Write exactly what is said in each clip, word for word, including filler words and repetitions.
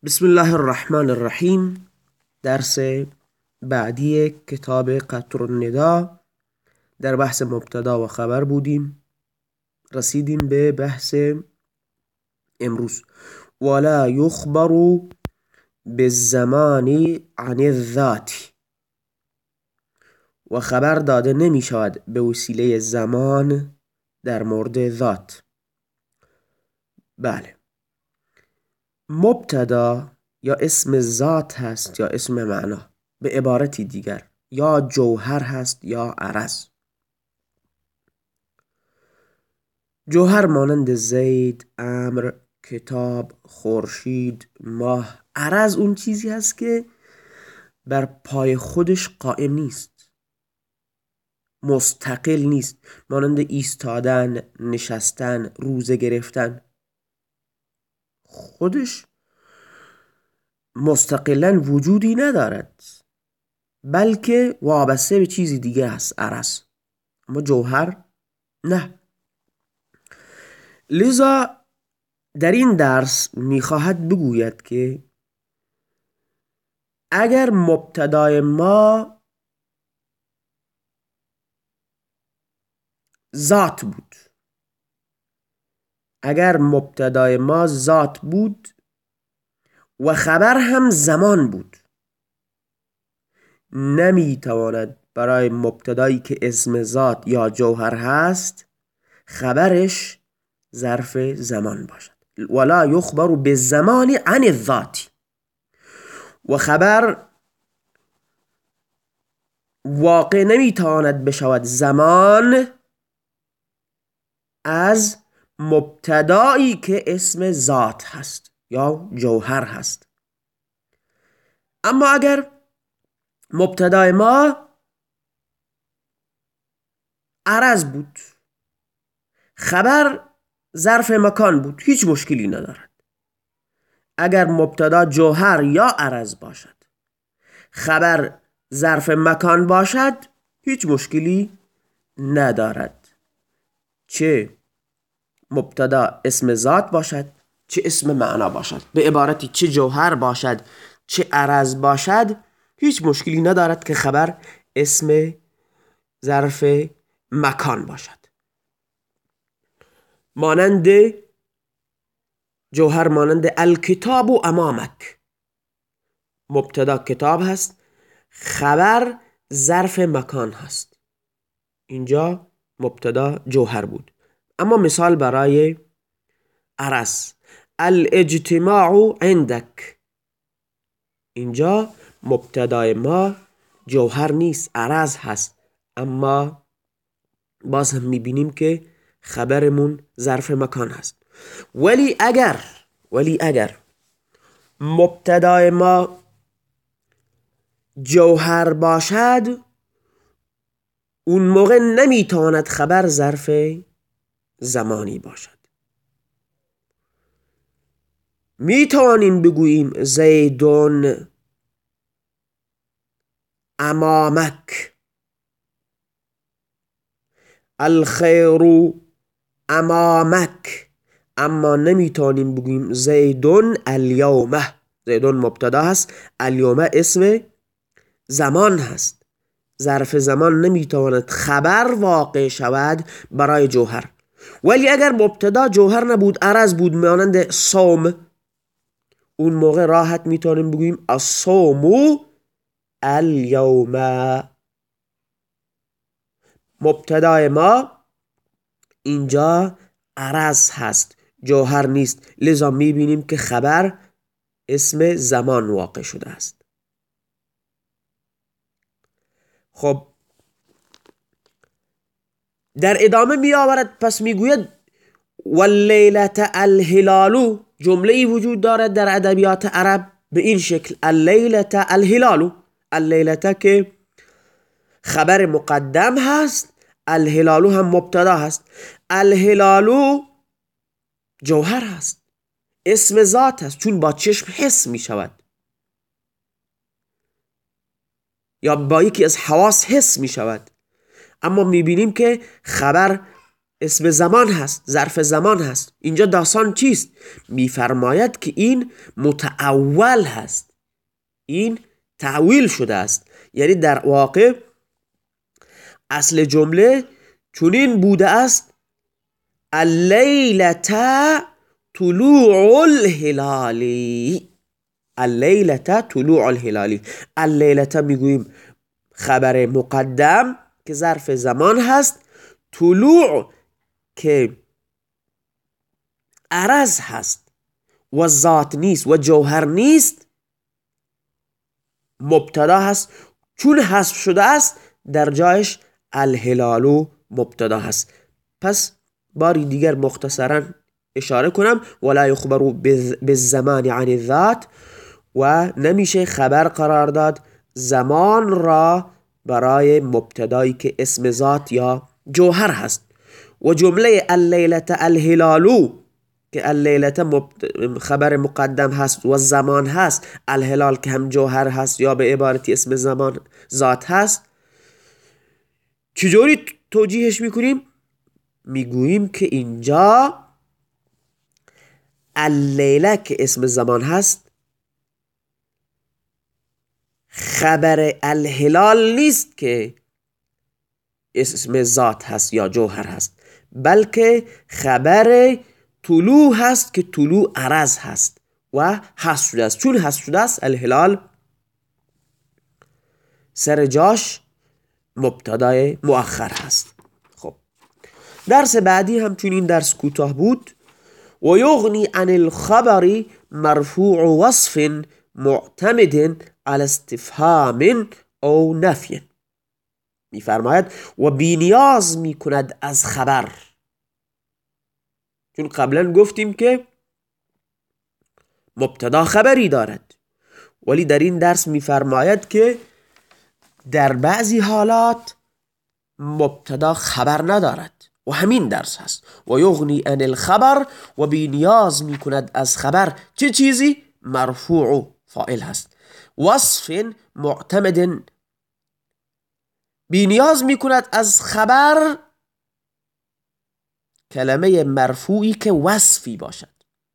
بسم الله الرحمن الرحیم. درس بعدی کتاب قطر النداء. در بحث مبتدا و خبر بودیم، رسیدیم به بحث امروز. ولا یخبر بالزمان عن الذات، و خبر داده نمی شود به وسیله زمان در مورد ذات. بله، مبتدا یا اسم ذات هست یا اسم معنا، به عبارتی دیگر یا جوهر هست یا عرض. جوهر مانند زید، امر، کتاب، خورشید، ماه. عرض اون چیزی هست که بر پای خودش قائم نیست، مستقل نیست، مانند ایستادن، نشستن، روزه گرفتن. خودش مستقلا وجودی ندارد، بلکه وابسته به چیزی دیگه هست، عرض. اما جوهر نه. لذا در این درس میخواهد بگوید که اگر مبتدای ما ذات بود، اگر مبتدای ما ذات بود و خبر هم زمان بود، نمیتواند برای مبتدایی که اسم ذات یا جوهر هست خبرش ظرف زمان باشد. ولا یخبر بالزمان عن الذات، و خبر واقع نمیتواند بشود زمان از مبتدایی که اسم ذات هست یا جوهر هست. اما اگر مبتدای ما عرض بود، خبر ظرف مکان بود، هیچ مشکلی ندارد. اگر مبتدا جوهر یا عرض باشد، خبر ظرف مکان باشد، هیچ مشکلی ندارد. چه مبتدا اسم ذات باشد، چه اسم معنا باشد. به عبارتی چه جوهر باشد چه عرض باشد، هیچ مشکلی ندارد که خبر اسم ظرف مکان باشد. مانند جوهر، مانند الکتاب و امامک، مبتدا کتاب هست، خبر ظرف مکان هست. اینجا مبتدا جوهر بود. اما مثال برای عرض، الاجتماع عندک، اینجا مبتدای ما جوهر نیست، عرض هست، اما باز هم میبینیم که خبرمون ظرف مکان هست. ولی اگر ولی اگر مبتدای ما جوهر باشد، اون موقع نمیتواند خبر ظرف زمانی باشد. میتوانیم بگوییم زیدون امامک، الخیر امامک، اما نمیتونیم بگیم زیدون الیوم. زیدون مبتدا هست، الیوم اسم زمان هست. ظرف زمان نمیتواند خبر واقع شود برای جوهر. ولی اگر مبتدا جوهر نبود، عرض بود، مانند صوم، اون موقع راحت میتونیم بگیم الصوم الیوم. مبتدای ما اینجا عرض هست، جوهر نیست، لذا میبینیم که خبر اسم زمان واقع شده است. خب در ادامه می آورد، پس میگوید واللیلة الهلال. جمله ای وجود دارد در ادبیات عرب به این شکل، اللیلة الهلال. اللیلة که خبر مقدم هست، الهلال هم مبتدا هست. الهلال جوهر هست، اسم ذات هست، چون با چشم حس می شود یا با یکی از حواس حس می شود. اما می بینیم که خبر اسم زمان هست، ظرف زمان هست. اینجا داستان چیست؟ میفرماید که این متأول هست، این تعویل شده است. یعنی در واقع اصل جمله چنین بوده است: اللیلة طلوع الهلالی. اللیلة طلوع الهلالی. اللیلة میگوییم خبر مقدم که ظرف زمان هست، طلوع که عرض هست و ذات نیست و جوهر نیست، مبتدا هست. چون حذف شده است در جایش الهلالو مبتدا هست. پس باری دیگر مختصرا اشاره کنم: ولا یخبر بالزمان عن الذات، و نمیشه خبر قرار داد زمان را برای مبتدایی که اسم ذات یا جوهر هست. و جمله اللیلة الهلالو که اللیلة خبر مقدم هست و زمان هست، الهلال که هم جوهر هست یا به عبارتی اسم زمان ذات هست، چجوری توجیهش میکنیم؟ میگوییم که اینجا اللیله که اسم زمان هست خبر الهلال نیست که اسم ذات هست یا جوهر هست، بلکه خبر طلوع هست که طلوع عرض هست و حذف شده است. چون حذف شده است الهلال سر جاش مبتدای مؤخر هست. خب درس بعدی همچون این درس کوتاه بود. و یغنی عن الخبر مرفوع وصف معتمد على استفهام او نفی. میفرماید و بینیاز میکند از خبر. چون قبلا گفتیم که مبتدا خبری دارد، ولی در این درس میفرماید که در بعضی حالات مبتدا خبر ندارد و همین درس هست. و یغنی عن الخبر و بینیاز میکند از خبر چه چیزی؟ مرفوع فاعل هست. وصف معتمد بینیاز میکند از خبر کلمه مرفوعی که وصفی باشد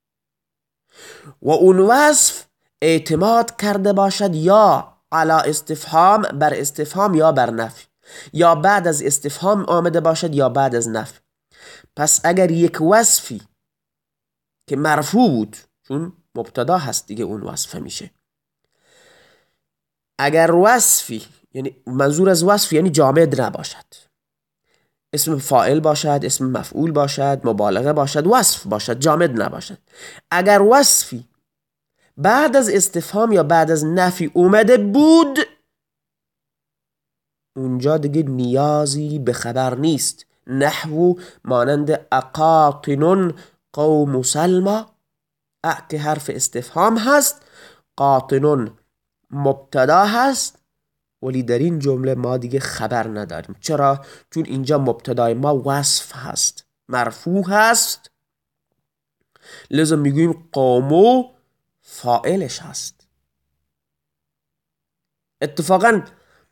و اون وصف اعتماد کرده باشد یا علی استفهام، بر استفهام یا بر نفی، یا بعد از استفهام آمده باشد یا بعد از نفی. پس اگر یک وصفی که مرفوع بود، چون مبتدا هست دیگه اون وصف میشه، اگر وصفی، یعنی منظور از وصف یعنی جامد نباشد، اسم فاعل باشد، اسم مفعول باشد، مبالغه باشد، وصف باشد، جامد نباشد. اگر وصفی بعد از استفهام یا بعد از نفی اومده بود، اونجا دیگه نیازی به خبر نیست. نحو مانند اقاطن قوم سلمى، ا که حرف استفهام هست، قاطن مبتدا هست، ولی در این جمله ما دیگه خبر نداریم. چرا؟ چون اینجا مبتدای ما وصف هست، مرفوع هست، لذا میگوییم قومو فاعلش هست. اتفاقا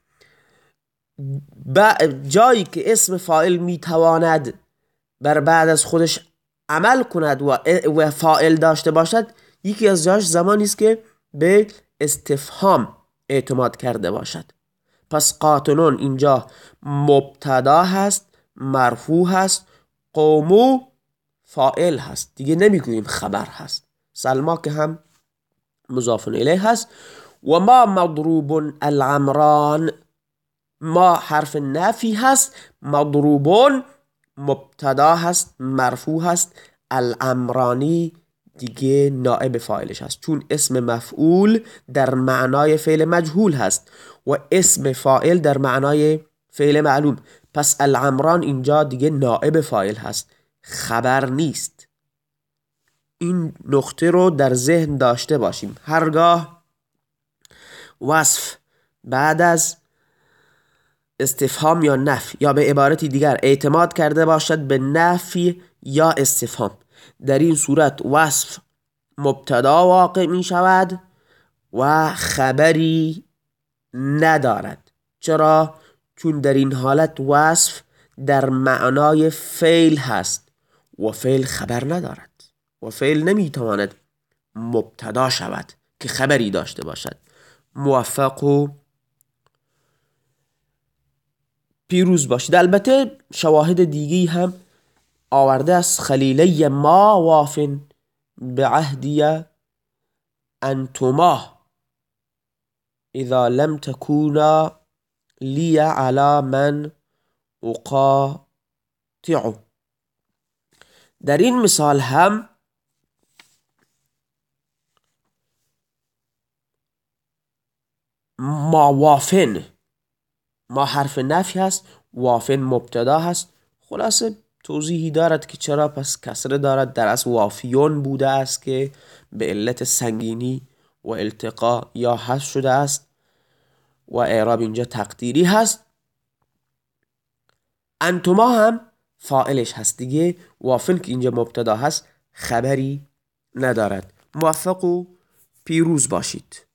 جایی که اسم فاعل میتواند بر بعد از خودش عمل کند و فاعل داشته باشد، یکی از جاش زمانی است که به استفهام اعتماد کرده باشد. پس قاطنون اینجا مبتدا هست، مرفوع هست، قومو فاعل هست، دیگه نمیگوییم خبر هست. سلما که هم مضاف الیه هست. و ما مضروب العمران، ما حرف نفی هست، مضروبون مبتدا هست، مرفوع هست، العمرانی دیگه نائب فاعلش هست، چون اسم مفعول در معنای فعل مجهول هست و اسم فاعل در معنای فعل معلوم. پس العمران اینجا دیگه نائب فاعل هست، خبر نیست. این نقطه رو در ذهن داشته باشیم. هرگاه وصف بعد از استفهام یا نفی یا به عبارتی دیگر اعتماد کرده باشد به نفی یا استفهام، در این صورت وصف مبتدا واقع می شود و خبری ندارد. چرا؟ چون در این حالت وصف در معنای فعل هست و فعل خبر ندارد و فعل نمیتواند مبتدا شود که خبری داشته باشد. موفق و پیروز باشید. البته شواهد دیگی هم آورده است. خلیلی ما وافن به عهدی انتما اذا لم تكونا لی علی من اقاطع. در این مثال هم ما وافن، ما حرف نفی هست، وافن مبتدا هست. خلاصه توضیحی دارد که چرا پس کسره دارد. در اصل وافیون بوده است که به علت سنگینی و التقا یا حذف شده است و اعراب اینجا تقدیری هست. انتما هم فاعلش هست دیگه. وافن که اینجا مبتدا هست خبری ندارد. موفق و پیروز باشید.